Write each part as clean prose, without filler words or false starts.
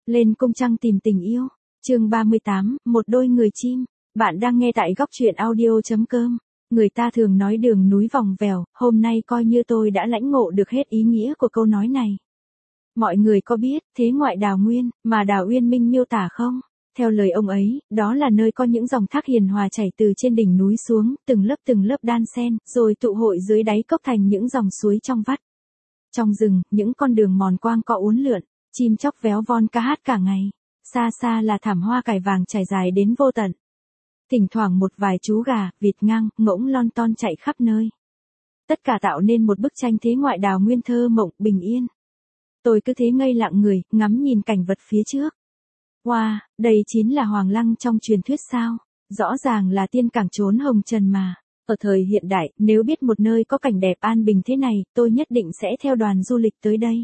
Lên cung trăng tìm tình yêu. Chương 38, một đôi người chim. Bạn đang nghe tại góc truyện audio.com. Người ta thường nói đường núi vòng vèo, hôm nay coi như tôi đã lãnh ngộ được hết ý nghĩa của câu nói này. Mọi người có biết thế ngoại Đào Nguyên mà Đào Uyên Minh miêu tả không? Theo lời ông ấy, đó là nơi có những dòng thác hiền hòa chảy từ trên đỉnh núi xuống, từng lớp đan xen, rồi tụ hội dưới đáy cốc thành những dòng suối trong vắt. Trong rừng, những con đường mòn quang cọ uốn lượn, chim chóc véo von ca hát cả ngày. Xa xa là thảm hoa cải vàng trải dài đến vô tận. Thỉnh thoảng một vài chú gà, vịt ngang, ngỗng lon ton chạy khắp nơi. Tất cả tạo nên một bức tranh thế ngoại Đào Nguyên thơ mộng, bình yên. Tôi cứ thế ngây lặng người, ngắm nhìn cảnh vật phía trước. Wow, đây chính là Hoàng Lăng trong truyền thuyết sao? Rõ ràng là tiên cảng trốn hồng trần mà. Ở thời hiện đại, nếu biết một nơi có cảnh đẹp an bình thế này, tôi nhất định sẽ theo đoàn du lịch tới đây.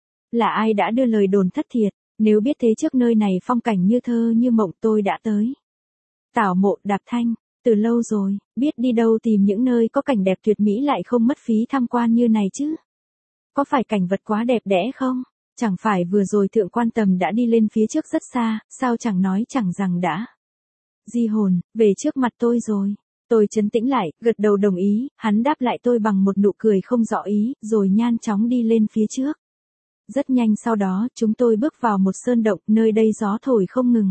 Là ai đã đưa lời đồn thất thiệt, nếu biết thế trước nơi này phong cảnh như thơ như mộng tôi đã tới. Tảo Mộ Đạp Thanh, từ lâu rồi, biết đi đâu tìm những nơi có cảnh đẹp tuyệt mỹ lại không mất phí tham quan như này chứ. Có phải cảnh vật quá đẹp đẽ không? Chẳng phải vừa rồi Thượng Quan Tầm đã đi lên phía trước rất xa, sao chẳng nói chẳng rằng đã. Di hồn, về trước mặt tôi rồi. Tôi trấn tĩnh lại, gật đầu đồng ý, hắn đáp lại tôi bằng một nụ cười không rõ ý, rồi nhanh chóng đi lên phía trước. Rất nhanh sau đó, chúng tôi bước vào một sơn động, nơi đây gió thổi không ngừng.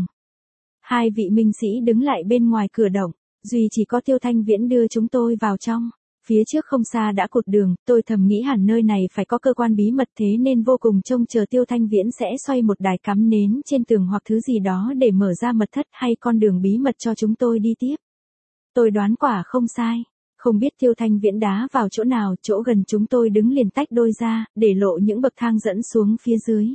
Hai vị minh sĩ đứng lại bên ngoài cửa động, duy chỉ có Tiêu Thanh Viễn đưa chúng tôi vào trong. Phía trước không xa đã cột đường, tôi thầm nghĩ hẳn nơi này phải có cơ quan bí mật thế nên vô cùng trông chờ Tiêu Thanh Viễn sẽ xoay một đài cắm nến trên tường hoặc thứ gì đó để mở ra mật thất hay con đường bí mật cho chúng tôi đi tiếp. Tôi đoán quả không sai. Không biết Tiêu Thanh Viễn đá vào chỗ nào, chỗ gần chúng tôi đứng liền tách đôi ra, để lộ những bậc thang dẫn xuống phía dưới.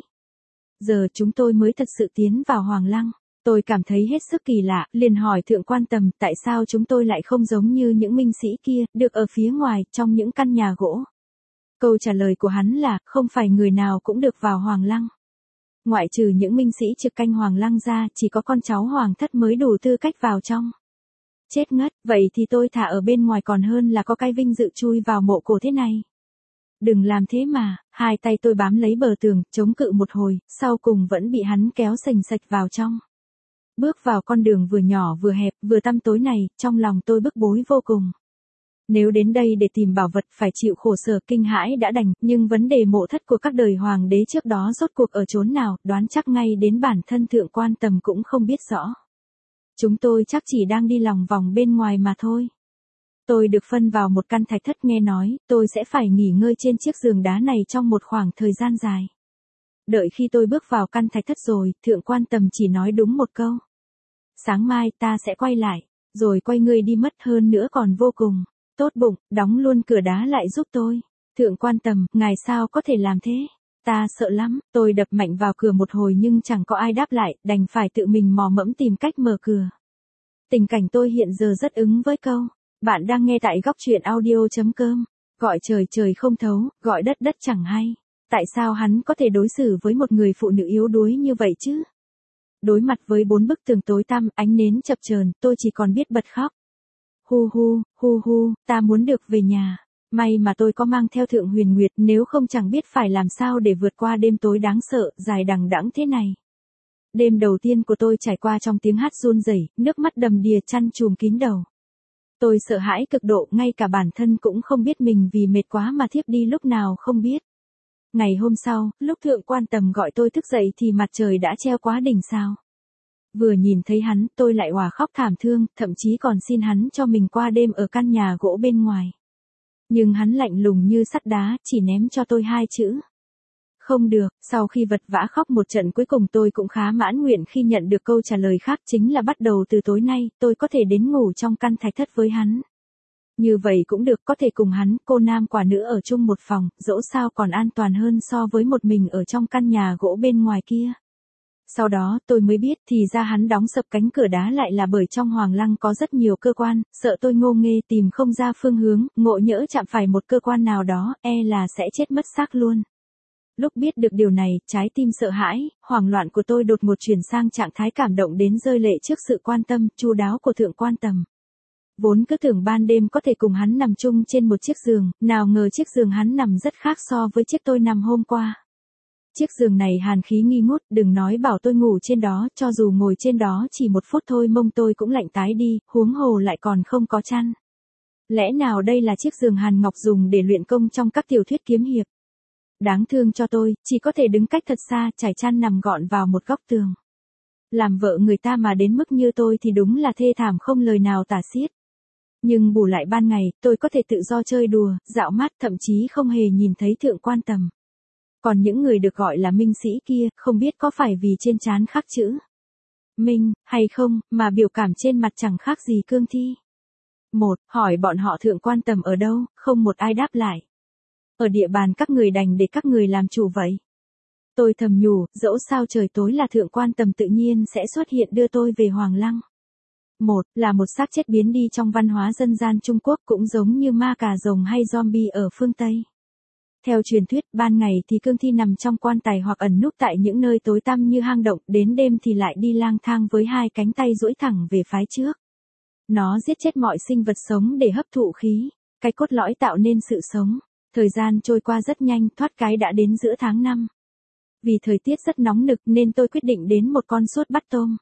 Giờ chúng tôi mới thật sự tiến vào Hoàng Lăng. Tôi cảm thấy hết sức kỳ lạ, liền hỏi Thượng Quan Tầm tại sao chúng tôi lại không giống như những minh sĩ kia, được ở phía ngoài, trong những căn nhà gỗ. Câu trả lời của hắn là, không phải người nào cũng được vào Hoàng Lăng. Ngoại trừ những minh sĩ trực canh Hoàng Lăng ra, chỉ có con cháu Hoàng thất mới đủ tư cách vào trong. Chết ngất, vậy thì tôi thả ở bên ngoài còn hơn là có cái vinh dự chui vào mộ cổ thế này. Đừng làm thế mà, hai tay tôi bám lấy bờ tường, chống cự một hồi, sau cùng vẫn bị hắn kéo sành sạch vào trong. Bước vào con đường vừa nhỏ vừa hẹp, vừa tăm tối này, trong lòng tôi bức bối vô cùng. Nếu đến đây để tìm bảo vật phải chịu khổ sở kinh hãi đã đành, nhưng vấn đề mộ thất của các đời hoàng đế trước đó rốt cuộc ở chốn nào, đoán chắc ngay đến bản thân Thượng Quan Tầm cũng không biết rõ. Chúng tôi chắc chỉ đang đi lòng vòng bên ngoài mà thôi. Tôi được phân vào một căn thạch thất nghe nói, tôi sẽ phải nghỉ ngơi trên chiếc giường đá này trong một khoảng thời gian dài. Đợi khi tôi bước vào căn thạch thất rồi, Thượng Quan Tầm chỉ nói đúng một câu. Sáng mai ta sẽ quay lại, rồi quay người đi mất hơn nữa còn vô cùng. Tốt bụng, đóng luôn cửa đá lại giúp tôi. Thượng Quan Tầm, ngài sao có thể làm thế? Ta sợ lắm, tôi đập mạnh vào cửa một hồi nhưng chẳng có ai đáp lại, đành phải tự mình mò mẫm tìm cách mở cửa. Tình cảnh tôi hiện giờ rất ứng với câu. Bạn đang nghe tại góc truyện audio.com. Gọi trời trời không thấu, gọi đất đất chẳng hay. Tại sao hắn có thể đối xử với một người phụ nữ yếu đuối như vậy chứ? Đối mặt với bốn bức tường tối tăm, ánh nến chập chờn, tôi chỉ còn biết bật khóc. Hu hu, ta muốn được về nhà. May mà tôi có mang theo Thượng Huyền Nguyệt, nếu không chẳng biết phải làm sao để vượt qua đêm tối đáng sợ, dài đằng đẵng thế này. Đêm đầu tiên của tôi trải qua trong tiếng hát run rẩy, nước mắt đầm đìa chăn trùm kín đầu. Tôi sợ hãi cực độ, ngay cả bản thân cũng không biết mình vì mệt quá mà thiếp đi lúc nào không biết. Ngày hôm sau, lúc Thượng Quan Tầm gọi tôi thức dậy thì mặt trời đã treo quá đỉnh sao. Vừa nhìn thấy hắn, tôi lại òa khóc thảm thương, thậm chí còn xin hắn cho mình qua đêm ở căn nhà gỗ bên ngoài. Nhưng hắn lạnh lùng như sắt đá, chỉ ném cho tôi hai chữ. Không được, sau khi vật vã khóc một trận cuối cùng tôi cũng khá mãn nguyện khi nhận được câu trả lời khác chính là bắt đầu từ tối nay, tôi có thể đến ngủ trong căn thạch thất với hắn. Như vậy cũng được, có thể cùng hắn, cô nam quả nữ ở chung một phòng, dẫu sao còn an toàn hơn so với một mình ở trong căn nhà gỗ bên ngoài kia. Sau đó tôi mới biết thì ra hắn đóng sập cánh cửa đá lại là bởi trong Hoàng Lăng có rất nhiều cơ quan, sợ tôi ngô nghê tìm không ra phương hướng, ngộ nhỡ chạm phải một cơ quan nào đó, là sẽ chết mất xác luôn. Lúc biết được điều này, trái tim sợ hãi, hoảng loạn của tôi đột ngột chuyển sang trạng thái cảm động đến rơi lệ trước sự quan tâm, chu đáo của Thượng Quan Tầm. Vốn cứ tưởng ban đêm có thể cùng hắn nằm chung trên một chiếc giường, nào ngờ chiếc giường hắn nằm rất khác so với chiếc tôi nằm hôm qua. Chiếc giường này hàn khí nghi ngút, đừng nói bảo tôi ngủ trên đó, cho dù ngồi trên đó chỉ một phút thôi mông tôi cũng lạnh tái đi, huống hồ lại còn không có chăn. Lẽ nào đây là chiếc giường Hàn Ngọc dùng để luyện công trong các tiểu thuyết kiếm hiệp? Đáng thương cho tôi, chỉ có thể đứng cách thật xa, trải chăn nằm gọn vào một góc tường. Làm vợ người ta mà đến mức như tôi thì đúng là thê thảm không lời nào tả xiết. Nhưng bù lại ban ngày, tôi có thể tự do chơi đùa, dạo mát, thậm chí không hề nhìn thấy Thượng Quan Tầm. Còn những người được gọi là minh sĩ kia, không biết có phải vì trên trán khắc chữ Minh, hay không, mà biểu cảm trên mặt chẳng khác gì cương thi. Hỏi bọn họ Thượng Quan Tầm ở đâu, không một ai đáp lại. Ở địa bàn các người đành để các người làm chủ vậy. Tôi thầm nhủ, dẫu sao trời tối là Thượng Quan Tầm tự nhiên sẽ xuất hiện đưa tôi về Hoàng Lăng. Là một xác chết biến đi trong văn hóa dân gian Trung Quốc cũng giống như ma cà rồng hay zombie ở phương Tây. Theo truyền thuyết, ban ngày thì cương thi nằm trong quan tài hoặc ẩn núp tại những nơi tối tăm như hang động, đến đêm thì lại đi lang thang với hai cánh tay duỗi thẳng về phái trước. Nó giết chết mọi sinh vật sống để hấp thụ khí, cái cốt lõi tạo nên sự sống. Thời gian trôi qua rất nhanh, thoát cái đã đến giữa tháng 5. Vì thời tiết rất nóng nực nên tôi quyết định đến một con suốt bắt tôm.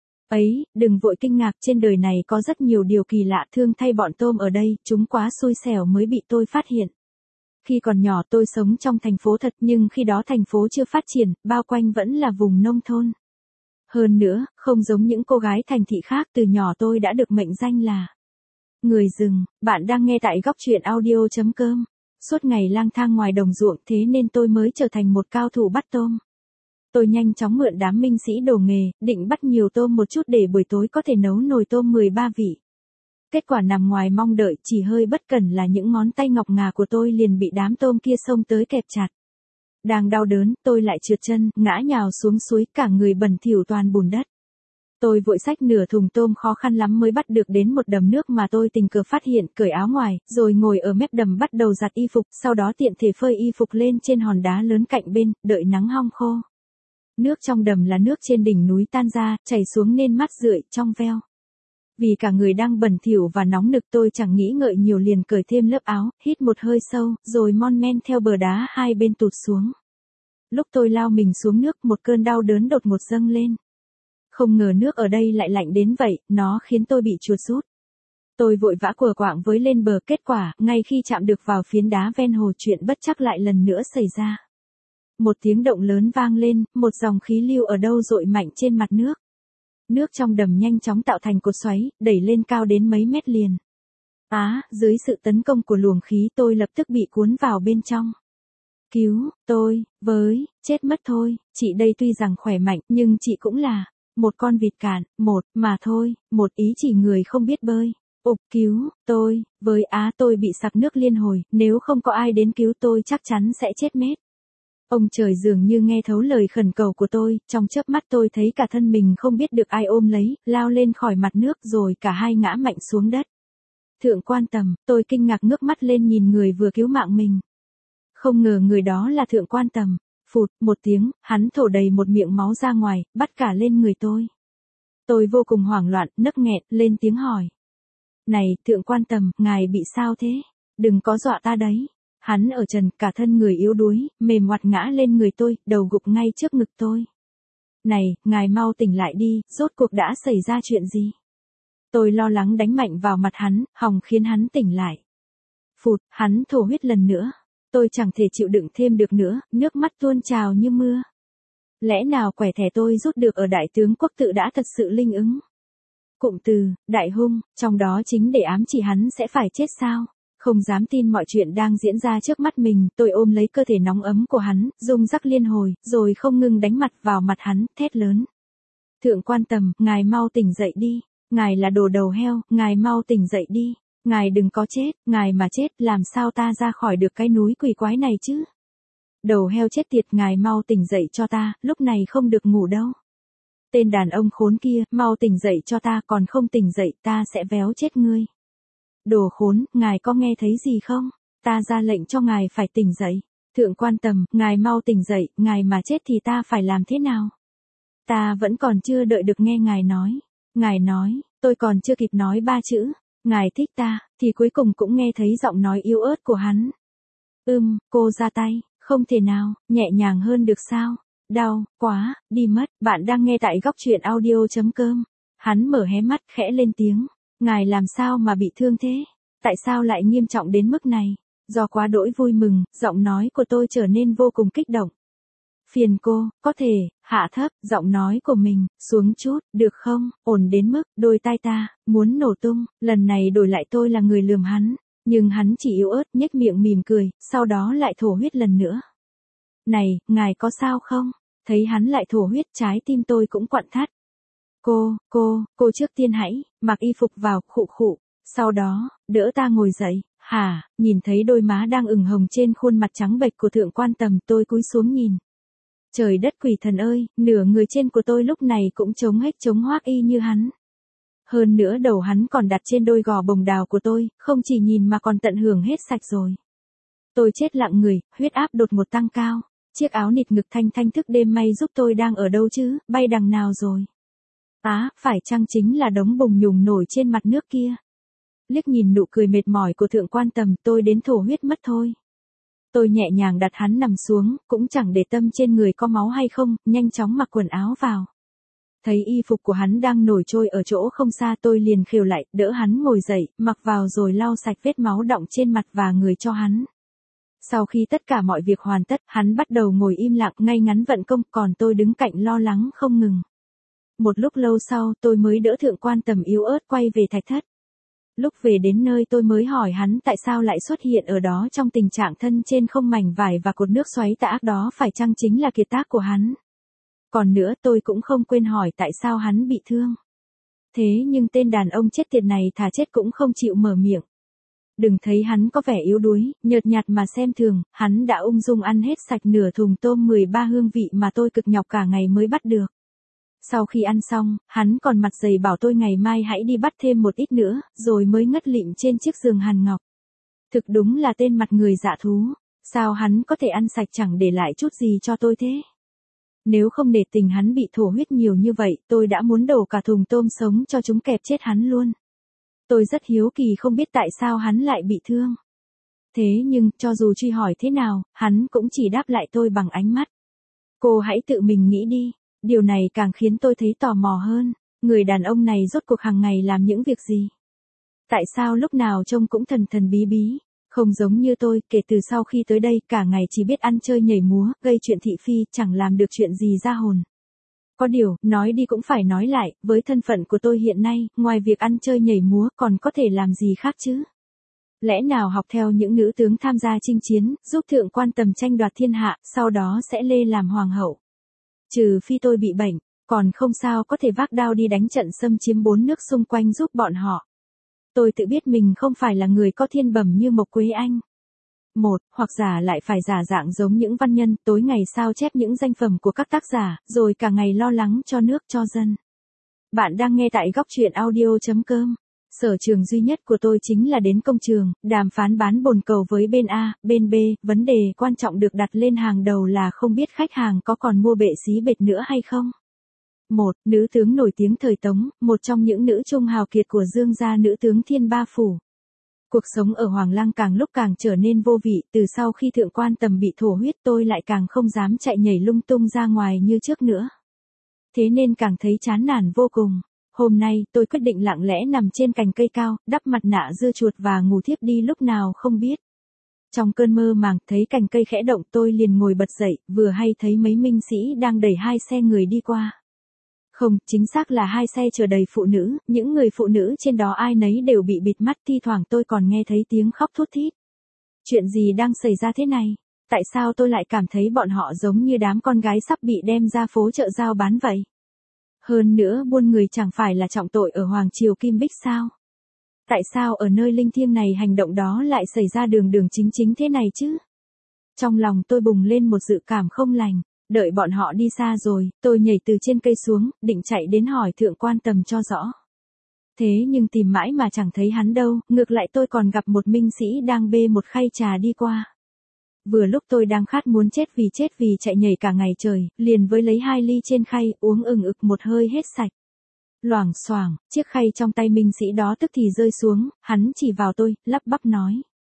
Ấy, đừng vội kinh ngạc, trên đời này có rất nhiều điều kỳ lạ, thương thay bọn tôm ở đây, chúng quá xui xẻo mới bị tôi phát hiện. Khi còn nhỏ tôi sống trong thành phố thật, nhưng khi đó thành phố chưa phát triển, bao quanh vẫn là vùng nông thôn. Hơn nữa, không giống những cô gái thành thị khác, từ nhỏ tôi đã được mệnh danh là người rừng. Bạn đang nghe tại góc truyện audio.com. Suốt ngày lang thang ngoài đồng ruộng, thế nên tôi mới trở thành một cao thủ bắt tôm. Tôi nhanh chóng mượn đám minh sĩ đồ nghề, định bắt nhiều tôm một chút để buổi tối có thể nấu nồi tôm 13 vị. Kết quả nằm ngoài mong đợi, chỉ hơi bất cẩn là những ngón tay ngọc ngà của tôi liền bị đám tôm kia xông tới kẹp chặt. Đang đau đớn, tôi lại trượt chân, ngã nhào xuống suối, cả người bẩn thỉu toàn bùn đất. Tôi vội xách nửa thùng tôm, khó khăn lắm mới bắt được đến một đầm nước mà tôi tình cờ phát hiện, cởi áo ngoài, rồi ngồi ở mép đầm bắt đầu giặt y phục, sau đó tiện thể phơi y phục lên trên hòn đá lớn cạnh bên, đợi nắng hong khô. Nước trong đầm là nước trên đỉnh núi tan ra, chảy xuống nên mát rượi, trong veo. Vì cả người đang bẩn thỉu và nóng nực, tôi chẳng nghĩ ngợi nhiều liền cởi thêm lớp áo, hít một hơi sâu, rồi mon men theo bờ đá hai bên tụt xuống. Lúc tôi lao mình xuống nước, một cơn đau đớn đột ngột dâng lên. Không ngờ nước ở đây lại lạnh đến vậy, nó khiến tôi bị chuột rút. Tôi vội vã quờ quạng với lên bờ, kết quả, ngay khi chạm được vào phiến đá ven hồ, chuyện bất trắc lại lần nữa xảy ra. Một tiếng động lớn vang lên, một dòng khí lưu ở đâu dội mạnh trên mặt nước. Nước trong đầm nhanh chóng tạo thành cột xoáy, đẩy lên cao đến mấy mét liền. Dưới sự tấn công của luồng khí, tôi lập tức bị cuốn vào bên trong. Cứu, tôi, chết mất thôi, chị đây tuy rằng khỏe mạnh, nhưng chị cũng là một con vịt cạn, mà thôi, một ý chỉ người không biết bơi. Cứu, tôi, tôi bị sặc nước liên hồi, nếu không có ai đến cứu tôi chắc chắn sẽ chết mét. Ông trời dường như nghe thấu lời khẩn cầu của tôi, trong chớp mắt tôi thấy cả thân mình không biết được ai ôm lấy, lao lên khỏi mặt nước rồi cả hai ngã mạnh xuống đất. Thượng Quan Tầm, tôi kinh ngạc ngước mắt lên nhìn người vừa cứu mạng mình. Không ngờ người đó là Thượng Quan Tầm. Phụt, một tiếng, hắn thổ đầy một miệng máu ra ngoài, bắt cả lên người tôi. Tôi vô cùng hoảng loạn, nấc nghẹn, lên tiếng hỏi. Này, Thượng Quan Tầm, ngài bị sao thế? Đừng có dọa ta đấy. Hắn ở trần, cả thân người yếu đuối, mềm oặt ngã lên người tôi, đầu gục ngay trước ngực tôi. Này, ngài mau tỉnh lại đi, rốt cuộc đã xảy ra chuyện gì? Tôi lo lắng đánh mạnh vào mặt hắn, hòng khiến hắn tỉnh lại. Phụt, hắn thổ huyết lần nữa. Tôi chẳng thể chịu đựng thêm được nữa, nước mắt tuôn trào như mưa. Lẽ nào quẻ thẻ tôi rút được ở Đại Tướng Quốc Tự đã thật sự linh ứng? Cụm từ, đại hung, trong đó chính để ám chỉ hắn sẽ phải chết sao? Không dám tin mọi chuyện đang diễn ra trước mắt mình, tôi ôm lấy cơ thể nóng ấm của hắn, rung rắc liên hồi, rồi không ngừng đánh mặt vào mặt hắn, thét lớn. Thượng Quan Tầm, ngài mau tỉnh dậy đi, ngài là đồ đầu heo, ngài mau tỉnh dậy đi, ngài đừng có chết, ngài mà chết, làm sao ta ra khỏi được cái núi quỷ quái này chứ? Đầu heo chết tiệt, ngài mau tỉnh dậy cho ta, lúc này không được ngủ đâu. Tên đàn ông khốn kia, mau tỉnh dậy cho ta, còn không tỉnh dậy, ta sẽ véo chết ngươi. Đồ khốn, ngài có nghe thấy gì không? Ta ra lệnh cho ngài phải tỉnh dậy. Thượng Quan Tầm, ngài mau tỉnh dậy, ngài mà chết thì ta phải làm thế nào? Ta vẫn còn chưa đợi được nghe ngài nói. Ngài nói, tôi còn chưa kịp nói ba chữ. Ngài thích ta, thì cuối cùng cũng nghe thấy giọng nói yếu ớt của hắn. Cô ra tay, Không thể nào, nhẹ nhàng hơn được sao? Đau, quá, đi mất, bạn đang nghe tại góc chuyện audio.com. Hắn mở hé mắt khẽ lên tiếng. Ngài làm sao mà bị thương thế? Tại sao lại nghiêm trọng đến mức này? Do quá đỗi vui mừng, giọng nói của tôi trở nên vô cùng kích động. Phiền cô, có thể, hạ thấp, giọng nói của mình, xuống chút, được không, ổn đến mức, đôi tai ta, muốn nổ tung, lần này đổi lại tôi là người lườm hắn, nhưng hắn chỉ yếu ớt nhếch miệng mỉm cười, sau đó lại thổ huyết lần nữa. Này, ngài có sao không? Thấy hắn lại thổ huyết trái tim tôi cũng quặn thắt. Cô trước tiên hãy, mặc y phục vào, khụ khụ, sau đó, đỡ ta ngồi dậy. Hả, nhìn thấy đôi má đang ửng hồng trên khuôn mặt trắng bệch của Thượng Quan Tầm, tôi cúi xuống nhìn. Trời đất quỷ thần ơi, nửa người trên của tôi lúc này cũng trống hếch trống hoác y như hắn. Hơn nữa đầu hắn còn đặt trên đôi gò bồng đào của tôi, không chỉ nhìn mà còn tận hưởng hết sạch rồi. Tôi chết lặng người, huyết áp đột ngột tăng cao. Chiếc áo nịt ngực thanh thanh thức đêm may giúp tôi đang ở đâu chứ, bay đằng nào rồi. Phải chăng chính là đống bùng nhùng nổi trên mặt nước kia. Liếc nhìn nụ cười mệt mỏi của Thượng Quan Tầm, tôi đến thổ huyết mất thôi. Tôi nhẹ nhàng đặt hắn nằm xuống, cũng chẳng để tâm trên người có máu hay không, nhanh chóng mặc quần áo vào. Thấy y phục của hắn đang nổi trôi ở chỗ không xa, tôi liền khều lại, đỡ hắn ngồi dậy, mặc vào rồi lau sạch vết máu đọng trên mặt và người cho hắn. Sau khi tất cả mọi việc hoàn tất, hắn bắt đầu ngồi im lặng ngay ngắn vận công, còn tôi đứng cạnh lo lắng không ngừng. Một lúc lâu sau, tôi mới đỡ Thượng Quan Tầm yếu ớt quay về thạch thất. Lúc về đến nơi tôi mới hỏi hắn tại sao lại xuất hiện ở đó trong tình trạng thân trên không mảnh vải và cột nước xoáy tà ác đó, phải chăng chính là kiệt tác của hắn. Còn nữa tôi cũng không quên hỏi tại sao hắn bị thương. Thế nhưng tên đàn ông chết tiệt này thà chết cũng không chịu mở miệng. Đừng thấy hắn có vẻ yếu đuối, nhợt nhạt mà xem thường, hắn đã ung dung ăn hết sạch nửa thùng tôm 13 hương vị mà tôi cực nhọc cả ngày mới bắt được. Sau khi ăn xong, hắn còn mặt dày bảo tôi ngày mai hãy đi bắt thêm một ít nữa, rồi mới ngất lịm trên chiếc giường hàn ngọc. Thực đúng là tên mặt người dạ thú, sao hắn có thể ăn sạch chẳng để lại chút gì cho tôi thế? Nếu không để tình hắn bị thổ huyết nhiều như vậy, tôi đã muốn đổ cả thùng tôm sống cho chúng kẹp chết hắn luôn. Tôi rất hiếu kỳ không biết tại sao hắn lại bị thương. Thế nhưng, cho dù truy hỏi thế nào, hắn cũng chỉ đáp lại tôi bằng ánh mắt. Cô hãy tự mình nghĩ đi. Điều này càng khiến tôi thấy tò mò hơn. Người đàn ông này rốt cuộc hàng ngày làm những việc gì? Tại sao lúc nào trông cũng thần thần bí bí? Không giống như tôi, kể từ sau khi tới đây, cả ngày chỉ biết ăn chơi nhảy múa, gây chuyện thị phi, chẳng làm được chuyện gì ra hồn. Có điều, nói đi cũng phải nói lại, với thân phận của tôi hiện nay, ngoài việc ăn chơi nhảy múa, còn có thể làm gì khác chứ? Lẽ nào học theo những nữ tướng tham gia chinh chiến, giúp Thượng Quan Tầm tranh đoạt thiên hạ, sau đó sẽ lê làm hoàng hậu? Trừ phi tôi bị bệnh, còn không sao có thể vác đao đi đánh trận xâm chiếm 4 nước xung quanh giúp bọn họ. Tôi tự biết mình không phải là người có thiên bẩm như Mộc Quế Anh. Hoặc giả lại phải giả dạng giống những văn nhân, tối ngày sao chép những danh phẩm của các tác giả, rồi cả ngày lo lắng cho nước cho dân. Bạn đang nghe tại góc chuyện audio.com. Sở trường duy nhất của tôi chính là đến công trường, đàm phán bán bồn cầu với bên A, bên B, vấn đề quan trọng được đặt lên hàng đầu là không biết khách hàng có còn mua bệ xí bệt nữa hay không. Nữ tướng nổi tiếng thời Tống, một trong những nữ trung hào kiệt của Dương gia nữ tướng Thiên Ba Phủ. Cuộc sống ở Hoàng Lăng càng lúc càng trở nên vô vị, từ sau khi Thượng Quan Tầm bị thổ huyết tôi lại càng không dám chạy nhảy lung tung ra ngoài như trước nữa. Thế nên càng thấy chán nản vô cùng. Hôm nay, tôi quyết định lặng lẽ nằm trên cành cây cao, đắp mặt nạ dưa chuột và ngủ thiếp đi lúc nào không biết. Trong cơn mơ màng, thấy cành cây khẽ động tôi liền ngồi bật dậy, vừa hay thấy mấy minh sĩ đang đẩy 2 xe người đi qua. Không, chính xác là 2 xe chở đầy phụ nữ, những người phụ nữ trên đó ai nấy đều bị bịt mắt, thi thoảng tôi còn nghe thấy tiếng khóc thút thít. Chuyện gì đang xảy ra thế này? Tại sao tôi lại cảm thấy bọn họ giống như đám con gái sắp bị đem ra phố chợ giao bán vậy? Hơn nữa buôn người chẳng phải là trọng tội ở Hoàng Triều Kim Bích sao? Tại sao ở nơi linh thiêng này hành động đó lại xảy ra đường đường chính chính thế này chứ? Trong lòng tôi bùng lên một dự cảm không lành, đợi bọn họ đi xa rồi, tôi nhảy từ trên cây xuống, định chạy đến hỏi Thượng Quan Tầm cho rõ. Thế nhưng tìm mãi mà chẳng thấy hắn đâu, ngược lại tôi còn gặp một minh sĩ đang bê một khay trà đi qua. Vừa lúc tôi đang khát muốn chết vì chạy nhảy cả ngày trời, liền với lấy 2 ly trên khay, uống ừng ực một hơi hết sạch. Loảng xoảng, chiếc khay trong tay minh sĩ đó tức thì rơi xuống, hắn chỉ vào tôi, lắp bắp nói.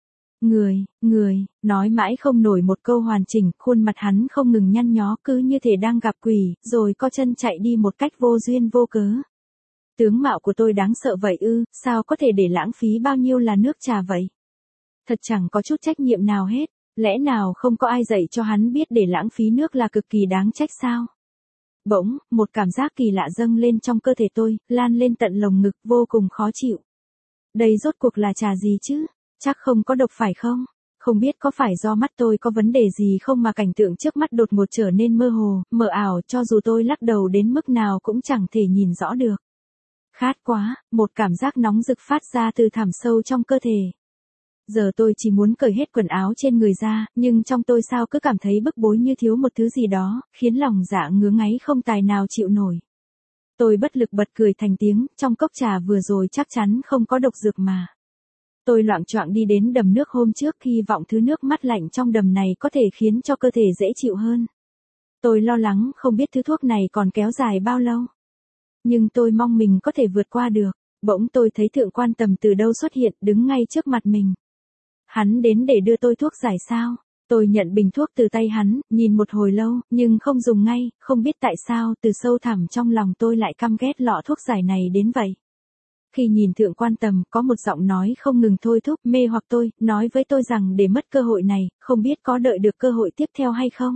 nói mãi không nổi một câu hoàn chỉnh, khuôn mặt hắn không ngừng nhăn nhó cứ như thể đang gặp quỷ, rồi co chân chạy đi một cách vô duyên vô cớ. Tướng mạo của tôi đáng sợ vậy ư, sao có thể để lãng phí bao nhiêu là nước trà vậy? Thật chẳng có chút trách nhiệm nào hết, lẽ nào không có ai dạy cho hắn biết để lãng phí nước là cực kỳ đáng trách sao? Bỗng, một cảm giác kỳ lạ dâng lên trong cơ thể tôi, lan lên tận lồng ngực vô cùng khó chịu. Đây rốt cuộc là trà gì chứ? Chắc không có độc phải không? Không biết có phải do mắt tôi có vấn đề gì không mà cảnh tượng trước mắt đột ngột trở nên mơ hồ, mờ ảo cho dù tôi lắc đầu đến mức nào cũng chẳng thể nhìn rõ được. Khát quá, một cảm giác nóng rực phát ra từ thẳm sâu trong cơ thể. Giờ tôi chỉ muốn cởi hết quần áo trên người ra, nhưng trong tôi sao cứ cảm thấy bức bối như thiếu một thứ gì đó, khiến lòng dạ ngứa ngáy không tài nào chịu nổi. Tôi bất lực bật cười thành tiếng, trong cốc trà vừa rồi chắc chắn không có độc dược mà. Tôi loạng choạng đi đến đầm nước hôm trước hy vọng thứ nước mát lạnh trong đầm này có thể khiến cho cơ thể dễ chịu hơn. Tôi lo lắng không biết thứ thuốc này còn kéo dài bao lâu. Nhưng tôi mong mình có thể vượt qua được. Bỗng tôi thấy Thượng Quan Tầm từ đâu xuất hiện đứng ngay trước mặt mình. Hắn đến để đưa tôi thuốc giải sao? Tôi nhận bình thuốc từ tay hắn, nhìn một hồi lâu, nhưng không dùng ngay, không biết tại sao từ sâu thẳm trong lòng tôi lại căm ghét lọ thuốc giải này đến vậy. Khi nhìn Thượng Quan Tầm có một giọng nói không ngừng thôi thúc mê hoặc tôi, nói với tôi rằng để mất cơ hội này, không biết có đợi được cơ hội tiếp theo hay không.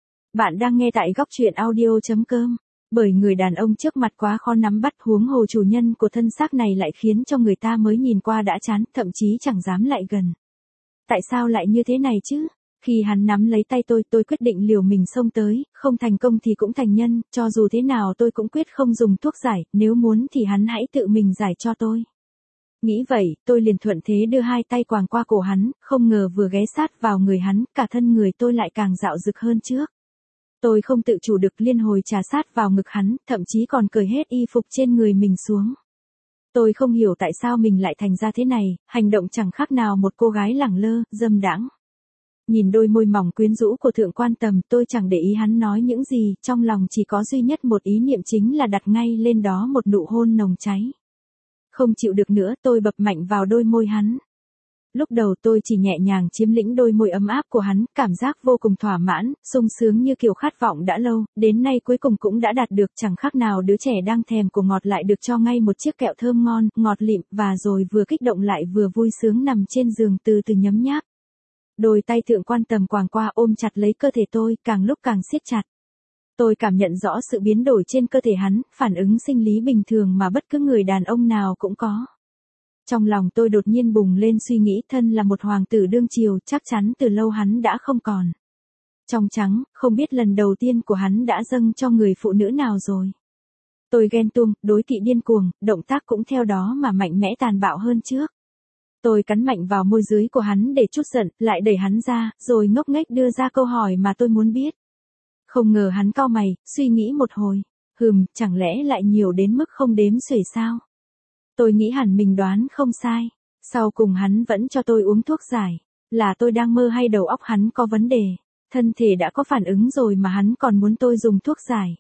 Bạn đang nghe tại góc truyện audio.com. Bởi người đàn ông trước mặt quá khó nắm bắt, huống hồ chủ nhân của thân xác này lại khiến cho người ta mới nhìn qua đã chán, thậm chí chẳng dám lại gần. Tại sao lại như thế này chứ? Khi hắn nắm lấy tay tôi quyết định liều mình xông tới, không thành công thì cũng thành nhân, cho dù thế nào tôi cũng quyết không dùng thuốc giải, nếu muốn thì hắn hãy tự mình giải cho tôi. Nghĩ vậy, tôi liền thuận thế đưa hai tay quàng qua cổ hắn, không ngờ vừa ghé sát vào người hắn, cả thân người tôi lại càng dạo dực hơn trước. Tôi không tự chủ được liên hồi trà sát vào ngực hắn, thậm chí còn cởi hết y phục trên người mình xuống. Tôi không hiểu tại sao mình lại thành ra thế này, hành động chẳng khác nào một cô gái lẳng lơ, dâm đãng. Nhìn đôi môi mỏng quyến rũ của Thượng Quan Tầm, tôi chẳng để ý hắn nói những gì, trong lòng chỉ có duy nhất một ý niệm chính là đặt ngay lên đó một nụ hôn nồng cháy. Không chịu được nữa, tôi bập mạnh vào đôi môi hắn. Lúc đầu tôi chỉ nhẹ nhàng chiếm lĩnh đôi môi ấm áp của hắn, cảm giác vô cùng thỏa mãn, sung sướng như kiểu khát vọng đã lâu, đến nay cuối cùng cũng đã đạt được, chẳng khác nào đứa trẻ đang thèm của ngọt lại được cho ngay một chiếc kẹo thơm ngon, ngọt lịm, và rồi vừa kích động lại vừa vui sướng nằm trên giường từ từ nhấm nháp. Đôi tay Thượng Quan Tầm quàng qua ôm chặt lấy cơ thể tôi, càng lúc càng siết chặt. Tôi cảm nhận rõ sự biến đổi trên cơ thể hắn, phản ứng sinh lý bình thường mà bất cứ người đàn ông nào cũng có. Trong lòng tôi đột nhiên bùng lên suy nghĩ thân là một hoàng tử đương triều, chắc chắn từ lâu hắn đã không còn. Trong trắng, không biết lần đầu tiên của hắn đã dâng cho người phụ nữ nào rồi. Tôi ghen tuông, đối kỵ điên cuồng, động tác cũng theo đó mà mạnh mẽ tàn bạo hơn trước. Tôi cắn mạnh vào môi dưới của hắn để trút giận, lại đẩy hắn ra, rồi ngốc nghếch đưa ra câu hỏi mà tôi muốn biết. Không ngờ hắn cau mày, suy nghĩ một hồi. Chẳng lẽ lại nhiều đến mức không đếm xuể sao? Tôi nghĩ hẳn mình đoán không sai. Sau cùng hắn vẫn cho tôi uống thuốc giải. Là tôi đang mơ hay đầu óc hắn có vấn đề? Thân thể đã có phản ứng rồi mà hắn còn muốn tôi dùng thuốc giải.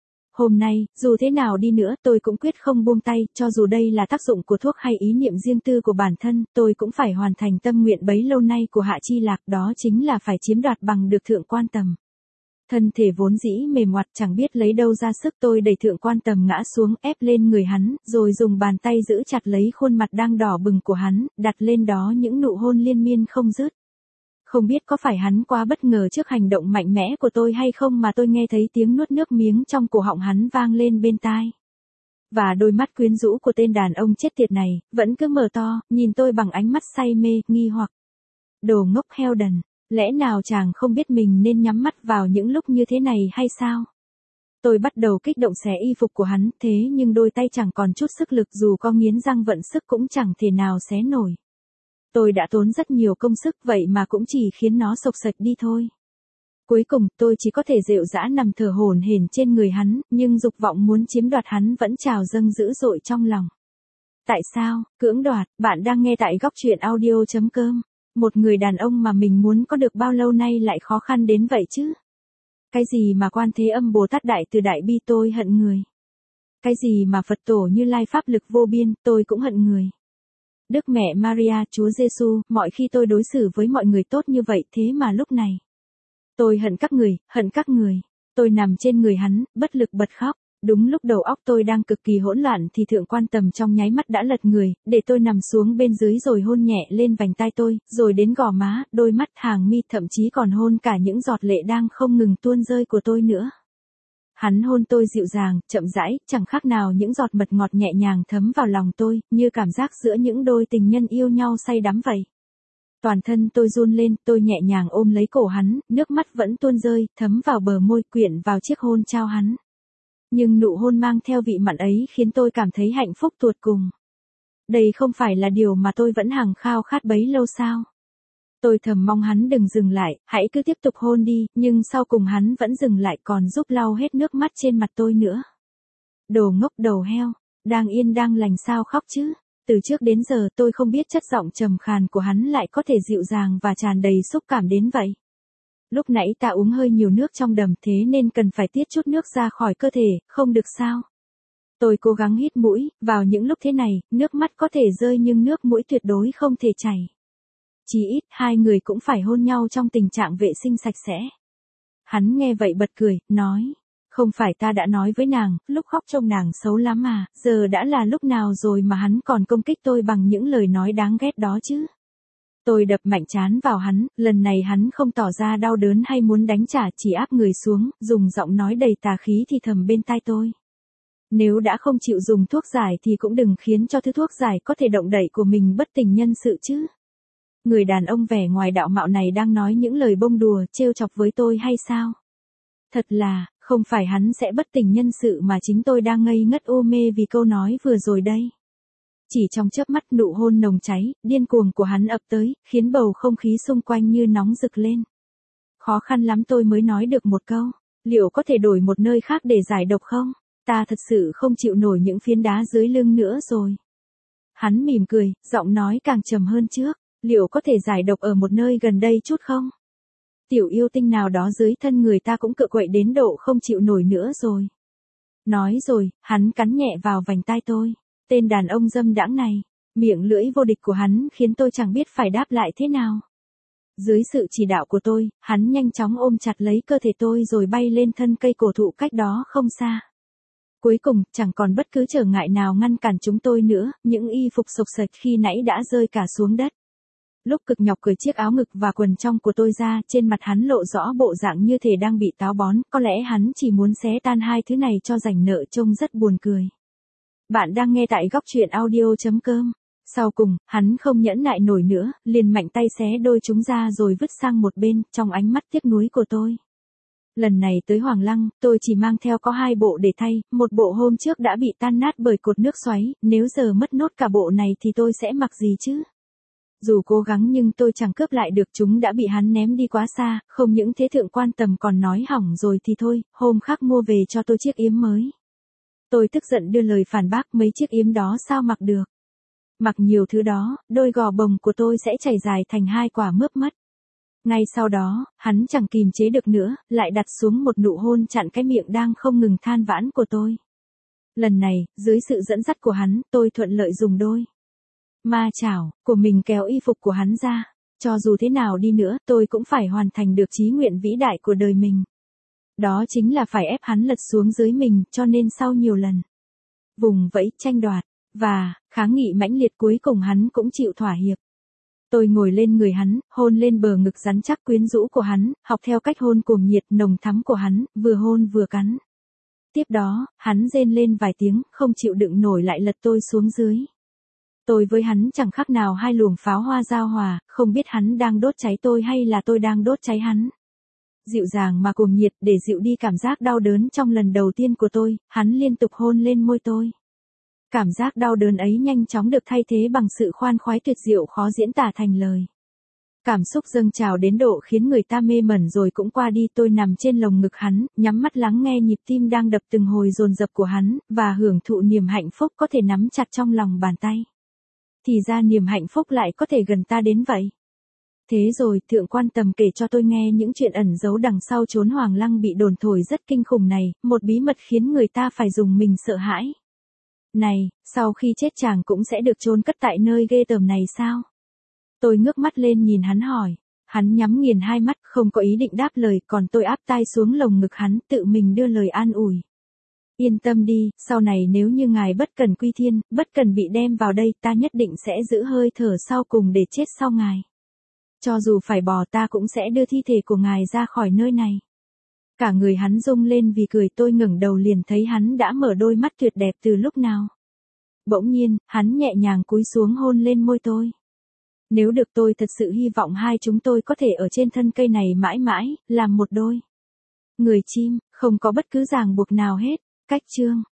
Hôm nay, dù thế nào đi nữa tôi cũng quyết không buông tay, cho dù đây là tác dụng của thuốc hay ý niệm riêng tư của bản thân, tôi cũng phải hoàn thành tâm nguyện bấy lâu nay của Hạ Chi Lạc, đó chính là phải chiếm đoạt bằng được Thượng Quan Tầm. Thân thể vốn dĩ mềm oặt chẳng biết lấy đâu ra sức, tôi đẩy Thượng Quan Tầm ngã xuống, ép lên người hắn, rồi dùng bàn tay giữ chặt lấy khuôn mặt đang đỏ bừng của hắn, đặt lên đó những nụ hôn liên miên không dứt. Không biết có phải hắn quá bất ngờ trước hành động mạnh mẽ của tôi hay không mà tôi nghe thấy tiếng nuốt nước miếng trong cổ họng hắn vang lên bên tai. Và đôi mắt quyến rũ của tên đàn ông chết tiệt này, vẫn cứ mở to, nhìn tôi bằng ánh mắt say mê, nghi hoặc. Đồ ngốc heo đần, lẽ nào chàng không biết mình nên nhắm mắt vào những lúc như thế này hay sao? Tôi bắt đầu kích động xé y phục của hắn, thế nhưng đôi tay chẳng còn chút sức lực, dù có nghiến răng vận sức cũng chẳng thể nào xé nổi. Tôi đã tốn rất nhiều công sức vậy mà cũng chỉ khiến nó xộc xệch đi thôi. Cuối cùng, tôi chỉ có thể dịu dã nằm thở hổn hển trên người hắn, nhưng dục vọng muốn chiếm đoạt hắn vẫn trào dâng dữ dội trong lòng. Tại sao, cưỡng đoạt, bạn đang nghe tại góc truyện audio.com. Một người đàn ông mà mình muốn có được bao lâu nay lại khó khăn đến vậy chứ? Cái gì mà Quan Thế Âm Bồ Tát Đại Từ Đại Bi tôi hận người. Cái gì mà Phật Tổ Như Lai pháp lực vô biên tôi cũng hận người. Đức Mẹ Maria, Chúa Giêsu, mọi khi tôi đối xử với mọi người tốt như vậy thế mà lúc này. Tôi hận các người, hận các người. Tôi nằm trên người hắn, bất lực bật khóc. Đúng lúc đầu óc tôi đang cực kỳ hỗn loạn thì Thượng Quan Tầm trong nháy mắt đã lật người, để tôi nằm xuống bên dưới rồi hôn nhẹ lên vành tai tôi, rồi đến gò má, đôi mắt, hàng mi, thậm chí còn hôn cả những giọt lệ đang không ngừng tuôn rơi của tôi nữa. Hắn hôn tôi dịu dàng, chậm rãi, chẳng khác nào những giọt mật ngọt nhẹ nhàng thấm vào lòng tôi, như cảm giác giữa những đôi tình nhân yêu nhau say đắm vậy. Toàn thân tôi run lên, tôi nhẹ nhàng ôm lấy cổ hắn, nước mắt vẫn tuôn rơi, thấm vào bờ môi, quyện vào chiếc hôn trao hắn. Nhưng nụ hôn mang theo vị mặn ấy khiến tôi cảm thấy hạnh phúc tột cùng. Đây không phải là điều mà tôi vẫn hằng khao khát bấy lâu sao? Tôi thầm mong hắn đừng dừng lại, hãy cứ tiếp tục hôn đi, nhưng sau cùng hắn vẫn dừng lại còn giúp lau hết nước mắt trên mặt tôi nữa. Đồ ngốc đầu heo, đang yên đang lành sao khóc chứ? Từ trước đến giờ tôi không biết chất giọng trầm khàn của hắn lại có thể dịu dàng và tràn đầy xúc cảm đến vậy. Lúc nãy ta uống hơi nhiều nước trong đầm thế nên cần phải tiết chút nước ra khỏi cơ thể, không được sao? Tôi cố gắng hít mũi, vào những lúc thế này, nước mắt có thể rơi nhưng nước mũi tuyệt đối không thể chảy. Chí ít, hai người cũng phải hôn nhau trong tình trạng vệ sinh sạch sẽ. Hắn nghe vậy bật cười, nói. Không phải ta đã nói với nàng, lúc khóc trông nàng xấu lắm mà, giờ đã là lúc nào rồi mà hắn còn công kích tôi bằng những lời nói đáng ghét đó chứ. Tôi đập mạnh trán vào hắn, lần này hắn không tỏ ra đau đớn hay muốn đánh trả, chỉ áp người xuống, dùng giọng nói đầy tà khí thì thầm bên tai tôi. Nếu đã không chịu dùng thuốc giải thì cũng đừng khiến cho thứ thuốc giải có thể động đậy của mình bất tỉnh nhân sự chứ. Người đàn ông vẻ ngoài đạo mạo này đang nói những lời bông đùa, trêu chọc với tôi hay sao? Thật là, không phải hắn sẽ bất tỉnh nhân sự mà chính tôi đang ngây ngất u mê vì câu nói vừa rồi đây. Chỉ trong chớp mắt nụ hôn nồng cháy, điên cuồng của hắn ập tới, khiến bầu không khí xung quanh như nóng rực lên. Khó khăn lắm tôi mới nói được một câu, liệu có thể đổi một nơi khác để giải độc không? Ta thật sự không chịu nổi những phiến đá dưới lưng nữa rồi. Hắn mỉm cười, giọng nói càng trầm hơn trước, liệu có thể giải độc ở một nơi gần đây chút không? Tiểu yêu tinh nào đó dưới thân người ta cũng cựa quậy đến độ không chịu nổi nữa rồi. Nói rồi, hắn cắn nhẹ vào vành tai tôi. Tên đàn ông dâm đãng này, miệng lưỡi vô địch của hắn khiến tôi chẳng biết phải đáp lại thế nào. Dưới sự chỉ đạo của tôi, hắn nhanh chóng ôm chặt lấy cơ thể tôi rồi bay lên thân cây cổ thụ cách đó không xa. Cuối cùng, chẳng còn bất cứ trở ngại nào ngăn cản chúng tôi nữa, những y phục xộc xệch khi nãy đã rơi cả xuống đất. Lúc cực nhọc cởi chiếc áo ngực và quần trong của tôi ra, trên mặt hắn lộ rõ bộ dạng như thể đang bị táo bón, có lẽ hắn chỉ muốn xé tan hai thứ này cho rảnh nợ, trông rất buồn cười. Bạn đang nghe tại góc truyện audio.com. Sau cùng, hắn không nhẫn nại nổi nữa, liền mạnh tay xé đôi chúng ra rồi vứt sang một bên, trong ánh mắt tiếc nuối của tôi. Lần này tới Hoàng Lăng, tôi chỉ mang theo có 2 bộ để thay, một bộ hôm trước đã bị tan nát bởi cột nước xoáy, nếu giờ mất nốt cả bộ này thì tôi sẽ mặc gì chứ? Dù cố gắng nhưng tôi chẳng cướp lại được, chúng đã bị hắn ném đi quá xa, không những thế Thượng Quan Tầm còn nói hỏng rồi thì thôi, hôm khác mua về cho tôi chiếc yếm mới. Tôi tức giận đưa lời phản bác, mấy chiếc yếm đó sao mặc được. Mặc nhiều thứ đó, đôi gò bồng của tôi sẽ chảy dài thành 2 quả mướp mất. Ngay sau đó, hắn chẳng kìm chế được nữa, lại đặt xuống một nụ hôn chặn cái miệng đang không ngừng than vãn của tôi. Lần này, dưới sự dẫn dắt của hắn, tôi thuận lợi dùng đôi ma chảo của mình kéo y phục của hắn ra. Cho dù thế nào đi nữa, tôi cũng phải hoàn thành được chí nguyện vĩ đại của đời mình. Đó chính là phải ép hắn lật xuống dưới mình, cho nên sau nhiều lần vùng vẫy, tranh đoạt và kháng nghị mãnh liệt, cuối cùng hắn cũng chịu thỏa hiệp. Tôi ngồi lên người hắn, hôn lên bờ ngực rắn chắc quyến rũ của hắn, học theo cách hôn cuồng nhiệt nồng thắm của hắn, vừa hôn vừa cắn. Tiếp đó, hắn rên lên vài tiếng, không chịu đựng nổi lại lật tôi xuống dưới. Tôi với hắn chẳng khác nào 2 luồng pháo hoa giao hòa, không biết hắn đang đốt cháy tôi hay là tôi đang đốt cháy hắn. Dịu dàng mà cuồng nhiệt, để dịu đi cảm giác đau đớn trong lần đầu tiên của tôi, hắn liên tục hôn lên môi tôi. Cảm giác đau đớn ấy nhanh chóng được thay thế bằng sự khoan khoái tuyệt diệu khó diễn tả thành lời. Cảm xúc dâng trào đến độ khiến người ta mê mẩn rồi cũng qua đi, tôi nằm trên lồng ngực hắn, nhắm mắt lắng nghe nhịp tim đang đập từng hồi dồn dập của hắn, và hưởng thụ niềm hạnh phúc có thể nắm chặt trong lòng bàn tay. Thì ra niềm hạnh phúc lại có thể gần ta đến vậy. Thế rồi, Thượng Quan Tầm kể cho tôi nghe những chuyện ẩn giấu đằng sau chốn Hoàng Lăng bị đồn thổi rất kinh khủng này, một bí mật khiến người ta phải dùng mình sợ hãi. Này, sau khi chết chàng cũng sẽ được chôn cất tại nơi ghê tởm này sao? Tôi ngước mắt lên nhìn hắn hỏi. Hắn nhắm nghiền hai mắt không có ý định đáp lời, còn tôi áp tai xuống lồng ngực hắn tự mình đưa lời an ủi. Yên tâm đi, sau này nếu như ngài bất cần quy thiên, bất cần bị đem vào đây, ta nhất định sẽ giữ hơi thở sau cùng để chết sau ngài. Cho dù phải bỏ ta cũng sẽ đưa thi thể của ngài ra khỏi nơi này. Cả người hắn rung lên vì cười, tôi ngẩng đầu liền thấy hắn đã mở đôi mắt tuyệt đẹp từ lúc nào. Bỗng nhiên, hắn nhẹ nhàng cúi xuống hôn lên môi tôi. Nếu được tôi thật sự hy vọng hai chúng tôi có thể ở trên thân cây này mãi mãi, làm một đôi người chim, không có bất cứ ràng buộc nào hết. Cách chương